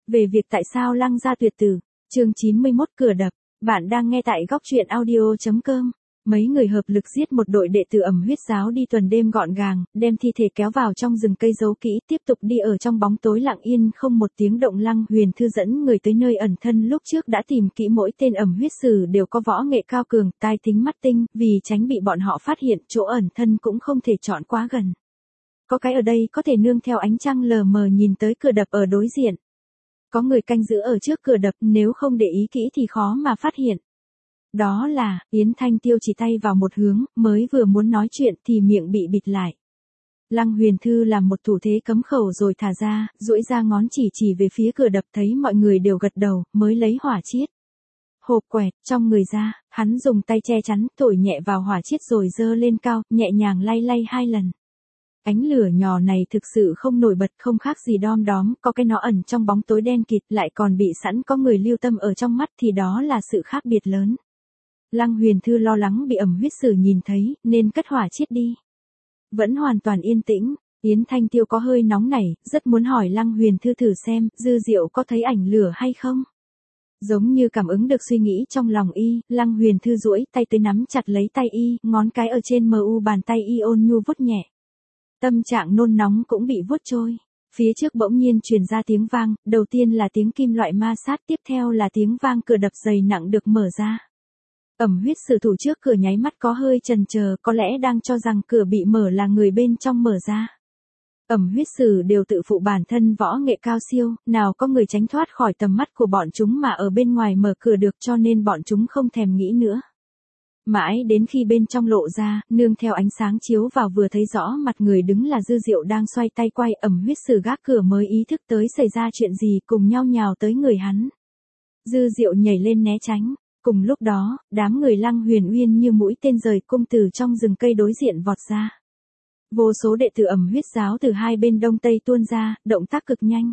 Về việc tại sao Lăng gia tuyệt tử, chương 91 cửa đập, bạn đang nghe tại góc truyện audio.com. Mấy người hợp lực giết một đội đệ tử Ẩm Huyết giáo đi tuần đêm gọn gàng, đem thi thể kéo vào trong rừng cây giấu kỹ, tiếp tục đi ở trong bóng tối lặng yên không một tiếng động. Lăng Huyền Thư dẫn người tới nơi ẩn thân lúc trước đã tìm kỹ, mỗi tên Ẩm Huyết sử đều có võ nghệ cao cường, tai tính mắt tinh, vì tránh bị bọn họ phát hiện, chỗ ẩn thân cũng không thể chọn quá gần. Có cái ở đây có thể nương theo ánh trăng lờ mờ nhìn tới cửa đập ở đối diện. Có người canh giữ ở trước cửa đập, nếu không để ý kỹ thì khó mà phát hiện. Đó là, Yến Thanh Tiêu chỉ tay vào một hướng, mới vừa muốn nói chuyện thì miệng bị bịt lại. Lăng Huyền Thư làm một thủ thế cấm khẩu rồi thả ra, duỗi ra ngón chỉ về phía cửa đập, thấy mọi người đều gật đầu, mới lấy hỏa chiết. Hộp quẹt, trong người ra, hắn dùng tay che chắn, thổi nhẹ vào hỏa chiết rồi giơ lên cao, nhẹ nhàng lay lay 2 lần. Ánh lửa nhỏ này thực sự không nổi bật, không khác gì đom đóm, có cái nó ẩn trong bóng tối đen kịt, lại còn bị sẵn có người lưu tâm ở trong mắt, thì đó là sự khác biệt lớn. Lăng Huyền Thư lo lắng bị Ẩm Huyết sử nhìn thấy, nên cất hỏa chiết đi. Vẫn hoàn toàn yên tĩnh, Yến Thanh Tiêu có hơi nóng nảy, rất muốn hỏi Lăng Huyền Thư thử xem, Dư Diệu có thấy ảnh lửa hay không? Giống như cảm ứng được suy nghĩ trong lòng y, Lăng Huyền Thư duỗi tay tới nắm chặt lấy tay y, ngón cái ở trên mu bàn tay y ôn nhu vuốt nhẹ. Tâm trạng nôn nóng cũng bị vuốt trôi. Phía trước bỗng nhiên truyền ra tiếng vang, đầu tiên là tiếng kim loại ma sát, tiếp theo là tiếng vang cửa đập dày nặng được mở ra. Ẩm Huyết sử thủ trước cửa nháy mắt có hơi chần chờ, có lẽ đang cho rằng cửa bị mở là người bên trong mở ra. Ẩm Huyết sử đều tự phụ bản thân võ nghệ cao siêu, nào có người tránh thoát khỏi tầm mắt của bọn chúng mà ở bên ngoài mở cửa được, cho nên bọn chúng không thèm nghĩ nữa. Mãi đến khi bên trong lộ ra, nương theo ánh sáng chiếu vào vừa thấy rõ mặt người đứng là Dư Diệu đang xoay tay quay. Ẩm Huyết sử gác cửa mới ý thức tới xảy ra chuyện gì, cùng nhau nhào tới người hắn. Dư Diệu nhảy lên né tránh. Cùng lúc đó, đám người Lăng Huyền Uyên như mũi tên rời cung từ trong rừng cây đối diện vọt ra. Vô số đệ tử Ẩm Huyết giáo từ hai bên đông tây tuôn ra, động tác cực nhanh.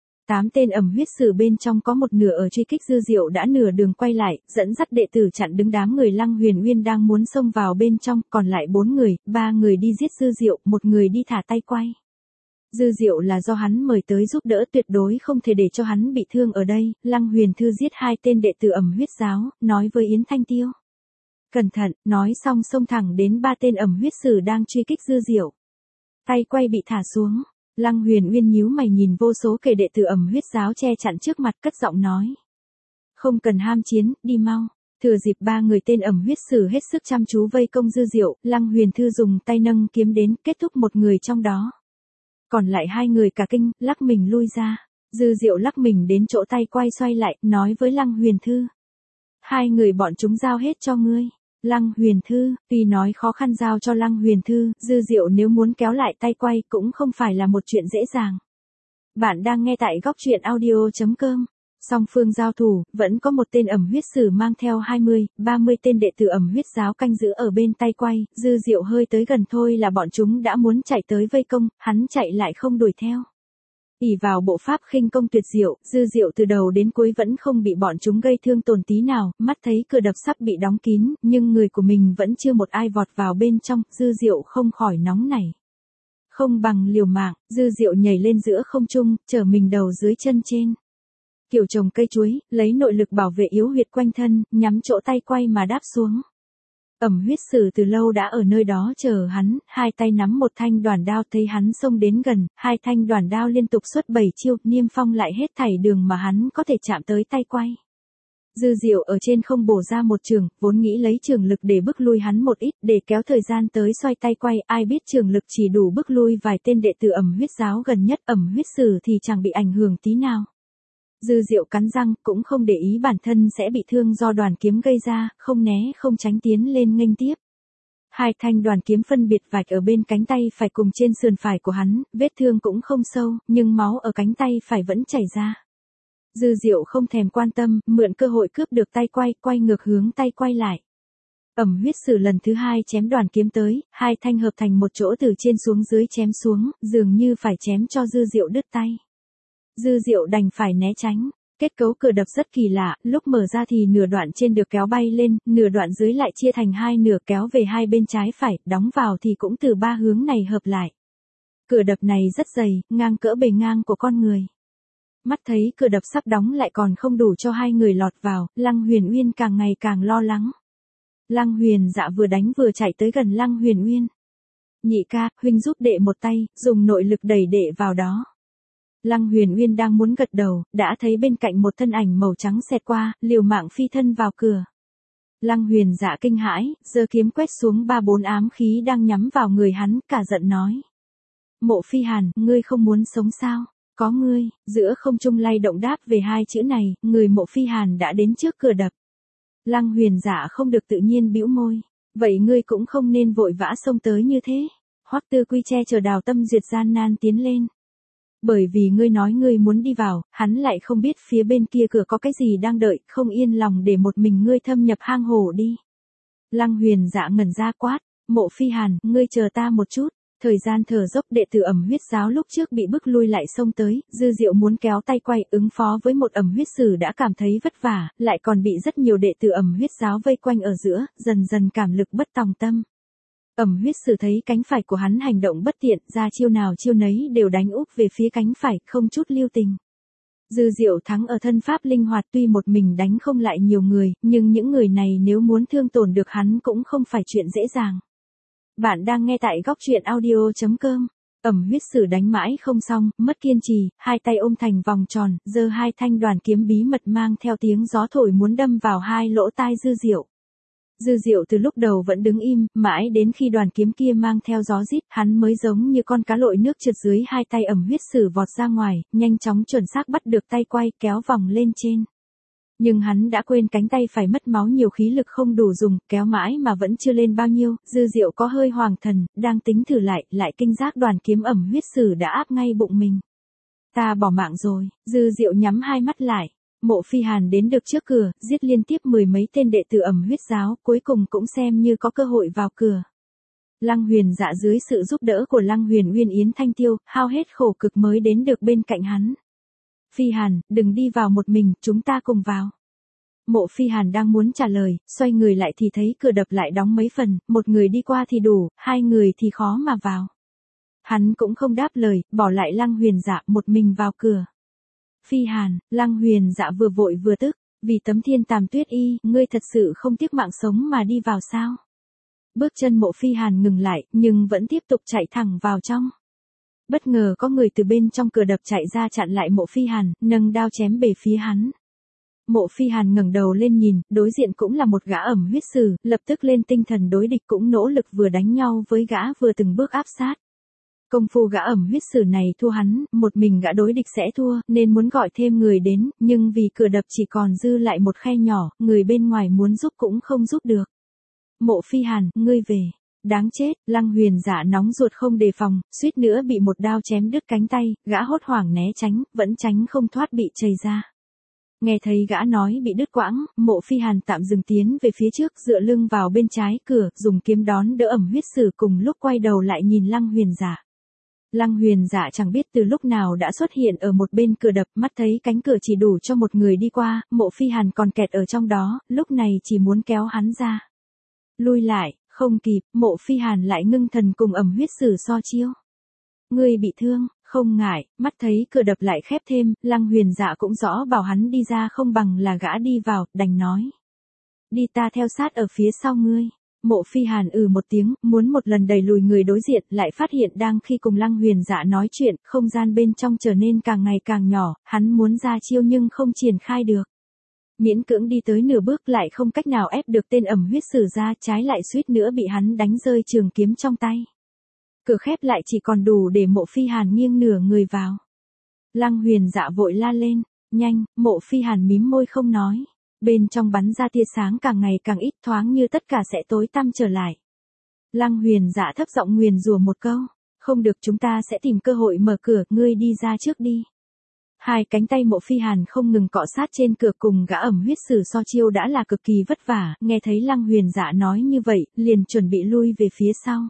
8 tên Ẩm Huyết sử bên trong có một nửa ở truy kích Dư Diệu đã nửa đường quay lại, dẫn dắt đệ tử chặn đứng đám người Lăng Huyền Uyên đang muốn xông vào bên trong, còn lại 4 người, 3 người đi giết Dư Diệu, 1 người đi thả tay quay. Dư Diệu là do hắn mời tới giúp đỡ, tuyệt đối không thể để cho hắn bị thương ở đây. Lăng Huyền Thư giết 2 tên đệ tử Ẩm Huyết giáo, nói với Yến Thanh Tiêu. Cẩn thận, nói xong xông thẳng đến 3 tên Ẩm Huyết sử đang truy kích Dư Diệu. Tay quay bị thả xuống. Lăng Huyền Uyên nhíu mày nhìn vô số kẻ đệ tử Ẩm Huyết giáo che chắn trước mặt, cất giọng nói. Không cần ham chiến, đi mau. Thừa dịp 3 người tên Ẩm Huyết sử hết sức chăm chú vây công Dư Diệu, Lăng Huyền Thư dùng tay nâng kiếm đến, kết thúc một người trong đó. Còn lại 2 người cả kinh, lắc mình lui ra. Dư Diệu lắc mình đến chỗ tay quay xoay lại, nói với Lăng Huyền Thư. 2 người bọn chúng giao hết cho ngươi. Lăng Huyền Thư, tuy nói khó khăn giao cho Lăng Huyền Thư, Dư Diệu nếu muốn kéo lại tay quay cũng không phải là một chuyện dễ dàng. Bạn đang nghe tại góc truyện audio.com. Song phương giao thủ, vẫn có một tên Ẩm Huyết sử mang theo 20, 30 tên đệ tử Ẩm Huyết giáo canh giữ ở bên tay quay. Dư Diệu hơi tới gần thôi là bọn chúng đã muốn chạy tới vây công, hắn chạy lại không đuổi theo. Ỷ vào bộ pháp khinh công tuyệt diệu, Dư Diệu từ đầu đến cuối vẫn không bị bọn chúng gây thương tổn tí nào, mắt thấy cửa đập sắp bị đóng kín, nhưng người của mình vẫn chưa một ai vọt vào bên trong, Dư Diệu không khỏi nóng nảy. Không bằng liều mạng, Dư Diệu nhảy lên giữa không trung, chở mình đầu dưới chân trên. Kiểu trồng cây chuối, lấy nội lực bảo vệ yếu huyệt quanh thân, nhắm chỗ tay quay mà đáp xuống. Ẩm Huyết sử từ lâu đã ở nơi đó chờ hắn, 2 tay nắm một thanh đoản đao, thấy hắn xông đến gần, 2 thanh đoản đao liên tục xuất 7 chiêu, niêm phong lại hết thảy đường mà hắn có thể chạm tới tay quay. Dư Diệu ở trên không bổ ra một trường, vốn nghĩ lấy trường lực để bức lui hắn một ít, để kéo thời gian tới xoay tay quay, ai biết trường lực chỉ đủ bức lui vài tên đệ tử Ẩm Huyết giáo gần nhất. Ẩm Huyết sử thì chẳng bị ảnh hưởng tí nào. Dư Diệu cắn răng, cũng không để ý bản thân sẽ bị thương do đoàn kiếm gây ra, không né không tránh tiến lên nghênh tiếp. 2 thanh đoàn kiếm phân biệt vạch ở bên cánh tay phải cùng trên sườn phải của hắn, vết thương cũng không sâu, nhưng máu ở cánh tay phải vẫn chảy ra. Dư Diệu không thèm quan tâm, mượn cơ hội cướp được tay quay, quay ngược hướng tay quay lại. Ẩm Huyết sử lần thứ 2 chém đoàn kiếm tới, 2 thanh hợp thành một chỗ từ trên xuống dưới chém xuống, dường như phải chém cho Dư Diệu đứt tay. Dư Diệu đành phải né tránh. Kết cấu cửa đập rất kỳ lạ, lúc mở ra thì nửa đoạn trên được kéo bay lên, nửa đoạn dưới lại chia thành 2 nửa kéo về hai bên trái phải, đóng vào thì cũng từ 3 hướng này hợp lại. Cửa đập này rất dày, ngang cỡ bề ngang của con người. Mắt thấy cửa đập sắp đóng lại còn không đủ cho hai người lọt vào, Lăng Huyền Uyên càng ngày càng lo lắng. Lăng Huyền Dạ vừa đánh vừa chạy tới gần Lăng Huyền Uyên. Nhị ca, huynh giúp đệ một tay, dùng nội lực đẩy đệ vào đó. Lăng Huyền Uyên đang muốn gật đầu, đã thấy bên cạnh một thân ảnh màu trắng xẹt qua, liều mạng phi thân vào cửa. Lăng Huyền Dạ kinh hãi, giơ kiếm quét xuống 3-4 ám khí đang nhắm vào người hắn, cả giận nói. Mộ Phi Hàn, ngươi không muốn sống sao? Có ngươi, giữa không trung lay động đáp về hai chữ này, người Mộ Phi Hàn đã đến trước cửa đập. Lăng Huyền Dạ không được tự nhiên bĩu môi. Vậy ngươi cũng không nên vội vã xông tới như thế. Hoắc Tư Quy che chở Đào Tâm Duyệt gian nan tiến lên. Bởi vì ngươi nói ngươi muốn đi vào, hắn lại không biết phía bên kia cửa có cái gì đang đợi, không yên lòng để một mình ngươi thâm nhập hang hổ đi. Lăng Huyền Dạ ngẩn ra quát, Mộ Phi Hàn, ngươi chờ ta một chút. Thời gian thở dốc đệ tử Ẩm Huyết giáo lúc trước bị bức lui lại xông tới, Dư Diệu muốn kéo tay quay ứng phó với một Ẩm Huyết sử đã cảm thấy vất vả, lại còn bị rất nhiều đệ tử Ẩm Huyết giáo vây quanh ở giữa, dần dần cảm lực bất tòng tâm. Ẩm Huyết sử thấy cánh phải của hắn hành động bất tiện, ra chiêu nào chiêu nấy đều đánh úp về phía cánh phải, không chút lưu tình. Dư Diệu thắng ở thân pháp linh hoạt, tuy một mình đánh không lại nhiều người, nhưng những người này nếu muốn thương tổn được hắn cũng không phải chuyện dễ dàng. Bạn đang nghe tại góc truyện audio.com. Ẩm Huyết sử đánh mãi không xong, mất kiên trì, hai tay ôm thành vòng tròn, giơ hai thanh đoàn kiếm bí mật mang theo tiếng gió thổi muốn đâm vào hai lỗ tai Dư Diệu. Dư Diệu từ lúc đầu vẫn đứng im, mãi đến khi đoàn kiếm kia mang theo gió rít, hắn mới giống như con cá lội nước trượt dưới hai tay Ẩm Huyết sử vọt ra ngoài, nhanh chóng chuẩn xác bắt được tay quay, kéo vòng lên trên. Nhưng hắn đã quên cánh tay phải mất máu nhiều, khí lực không đủ dùng, kéo mãi mà vẫn chưa lên bao nhiêu. Dư Diệu có hơi hoàng thần, đang tính thử lại kinh giác đoàn kiếm Ẩm Huyết sử đã áp ngay bụng mình. Ta bỏ mạng rồi. Dư Diệu nhắm hai mắt lại. Mộ Phi Hàn đến được trước cửa, giết liên tiếp 10 mấy tên đệ tử Ẩm Huyết giáo, cuối cùng cũng xem như có cơ hội vào cửa. Lăng Huyền Dạ dưới sự giúp đỡ của Lăng Huyền Uyên Yến Thanh Tiêu, hao hết khổ cực mới đến được bên cạnh hắn. Phi Hàn, đừng đi vào một mình, chúng ta cùng vào. Mộ Phi Hàn đang muốn trả lời, xoay người lại thì thấy cửa đập lại đóng mấy phần, một người đi qua thì đủ, hai người thì khó mà vào. Hắn cũng không đáp lời, bỏ lại Lăng Huyền Dạ một mình vào cửa. Phi Hàn, Lăng Huyền Dạ vừa vội vừa tức, vì tấm Thiên Tàm Tuyết Y, ngươi thật sự không tiếc mạng sống mà đi vào sao? Bước chân Mộ Phi Hàn ngừng lại, nhưng vẫn tiếp tục chạy thẳng vào trong. Bất ngờ có người từ bên trong cửa đập chạy ra chặn lại Mộ Phi Hàn, nâng đao chém về phía hắn. Mộ Phi Hàn ngẩng đầu lên nhìn, đối diện cũng là một gã Ẩm Huyết sử, lập tức lên tinh thần đối địch, cũng nỗ lực vừa đánh nhau với gã vừa từng bước áp sát. Công phu gã Ẩm Huyết sử này thua hắn, một mình gã đối địch sẽ thua, nên muốn gọi thêm người đến, nhưng vì cửa đập chỉ còn dư lại một khe nhỏ, người bên ngoài muốn giúp cũng không giúp được. Mộ Phi Hàn, ngươi về. Đáng chết, Lăng Huyền Dạ nóng ruột không đề phòng, suýt nữa bị một đao chém đứt cánh tay, gã hốt hoảng né tránh, vẫn tránh không thoát bị chày ra. Nghe thấy gã nói bị đứt quãng, Mộ Phi Hàn tạm dừng tiến về phía trước, dựa lưng vào bên trái cửa, dùng kiếm đón đỡ Ẩm Huyết sử, cùng lúc quay đầu lại nhìn Lăng Huyền Dạ. Lăng Huyền Dạ chẳng biết từ lúc nào đã xuất hiện ở một bên cửa đập, mắt thấy cánh cửa chỉ đủ cho một người đi qua, Mộ Phi Hàn còn kẹt ở trong đó, lúc này chỉ muốn kéo hắn ra. Lui lại, không kịp, Mộ Phi Hàn lại ngưng thần cùng Ẩm Huyết sử so chiêu. Ngươi bị thương, không ngại, mắt thấy cửa đập lại khép thêm, Lăng Huyền Dạ cũng rõ bảo hắn đi ra không bằng là gã đi vào, đành nói. Đi, ta theo sát ở phía sau ngươi. Mộ Phi Hàn một tiếng, muốn một lần đẩy lùi người đối diện, lại phát hiện đang khi cùng Lăng Huyền Dạ nói chuyện, không gian bên trong trở nên càng ngày càng nhỏ, hắn muốn ra chiêu nhưng không triển khai được. Miễn cưỡng đi tới nửa bước lại không cách nào ép được tên Ẩm Huyết sử ra, trái lại suýt nữa bị hắn đánh rơi trường kiếm trong tay. Cửa khép lại chỉ còn đủ để Mộ Phi Hàn nghiêng nửa người vào. Lăng Huyền Dạ vội la lên, nhanh, Mộ Phi Hàn mím môi không nói. Bên trong bắn ra tia sáng càng ngày càng ít, thoáng như tất cả sẽ tối tăm trở lại. Lăng Huyền Dạ thấp giọng nguyền rủa một câu, không được, chúng ta sẽ tìm cơ hội mở cửa, ngươi đi ra trước đi. Hai cánh tay Mộ Phi Hàn không ngừng cọ sát trên cửa, cùng gã Ẩm Huyết sử so chiêu đã là cực kỳ vất vả, nghe thấy Lăng Huyền Dạ nói như vậy, liền chuẩn bị lui về phía sau.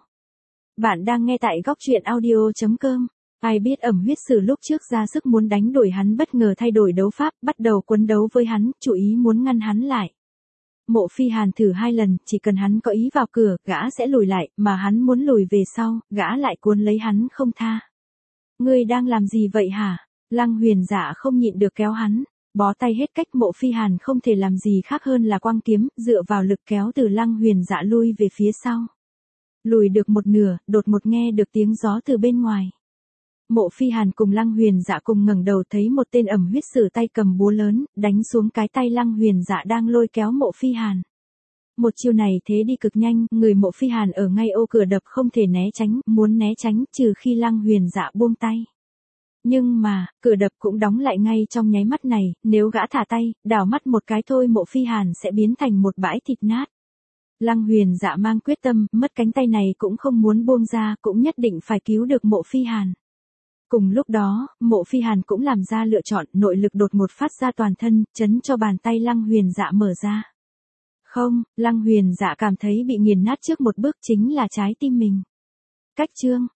Bạn đang nghe tại góc truyện audio.com. Ai biết Ẩm Huyết sử lúc trước ra sức muốn đánh đuổi hắn bất ngờ thay đổi đấu pháp, bắt đầu quấn đấu với hắn, chủ ý muốn ngăn hắn lại. Mộ Phi Hàn thử 2 lần, chỉ cần hắn có ý vào cửa, gã sẽ lùi lại, mà hắn muốn lùi về sau, gã lại cuốn lấy hắn không tha. Ngươi đang làm gì vậy hả? Lăng Huyền Dạ không nhịn được kéo hắn, bó tay hết cách. Mộ Phi Hàn không thể làm gì khác hơn là quăng kiếm, dựa vào lực kéo từ Lăng Huyền Dạ lui về phía sau. Lùi được một nửa, đột một nghe được tiếng gió từ bên ngoài. Mộ Phi Hàn cùng Lăng Huyền Dạ cùng ngẩng đầu thấy một tên ẩm huyết sử tay cầm búa lớn, đánh xuống cái tay Lăng Huyền Dạ đang lôi kéo Mộ Phi Hàn. Một chiêu này thế đi cực nhanh, người Mộ Phi Hàn ở ngay ô cửa đập không thể né tránh, muốn né tránh trừ khi Lăng Huyền Dạ buông tay. Nhưng mà, cửa đập cũng đóng lại ngay trong nháy mắt này, nếu gã thả tay, đảo mắt một cái thôi Mộ Phi Hàn sẽ biến thành một bãi thịt nát. Lăng Huyền Dạ mang quyết tâm, mất cánh tay này cũng không muốn buông ra, cũng nhất định phải cứu được Mộ Phi Hàn. Cùng lúc đó, Mộ Phi Hàn cũng làm ra lựa chọn, nội lực đột một phát ra toàn thân, chấn cho bàn tay Lăng Huyền Dạ mở ra. Không, Lăng Huyền Dạ cảm thấy bị nghiền nát trước một bước, chính là trái tim mình. Cách chương